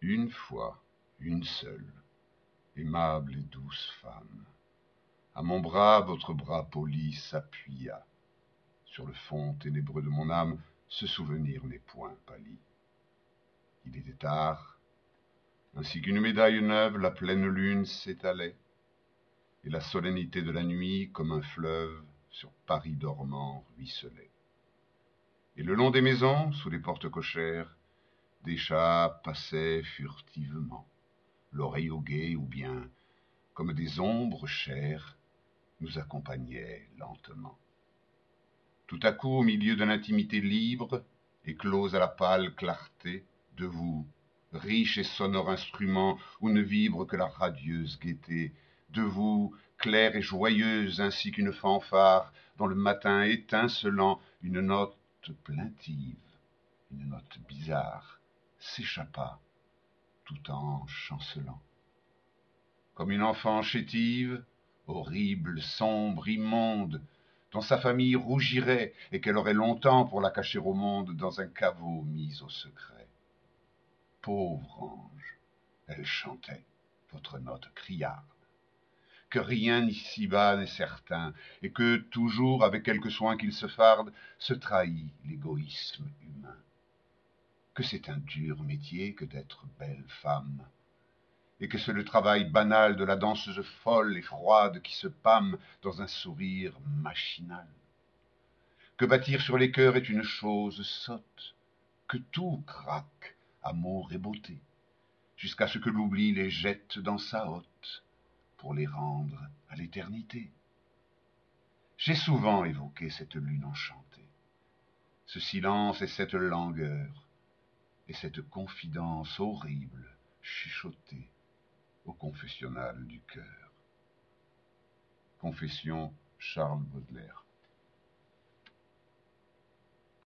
Une fois, une seule, aimable et douce femme, à mon bras votre bras poli s'appuya. Sur le fond ténébreux de mon âme, ce souvenir n'est point pâli. Il était tard, ainsi qu'une médaille neuve, la pleine lune s'étalait, et la solennité de la nuit, comme un fleuve, sur Paris dormant ruisselait. Et le long des maisons, sous les portes cochères, des chats passaient furtivement, l'oreille au guet, ou bien, comme des ombres chères, nous accompagnaient lentement. Tout à coup, au milieu de l'intimité libre, éclose à la pâle clarté, de vous, riche et sonore instrument où ne vibre que la radieuse gaieté, de vous, claire et joyeuse ainsi qu'une fanfare, dans le matin étincelant, une note plaintive, une note bizarre, s'échappa, tout en chancelant. Comme une enfant chétive, horrible, sombre, immonde, dont sa famille rougirait et qu'elle aurait longtemps pour la cacher au monde dans un caveau mis au secret. Pauvre ange, elle chantait votre note criarde, que rien ici-bas n'est certain, et que, toujours, avec quelque soin qu'il se farde, se trahit l'égoïsme humain. Que c'est un dur métier que d'être belle femme, et que c'est le travail banal de la danseuse folle et froide qui se pâme dans un sourire machinal. Que bâtir sur les cœurs est une chose sotte, que tout craque, amour et beauté, jusqu'à ce que l'oubli les jette dans sa hotte, pour les rendre à l'éternité. J'ai souvent évoqué cette lune enchantée, ce silence et cette langueur, et cette confidence horrible chuchotée au confessionnal du cœur. Confession, Charles Baudelaire.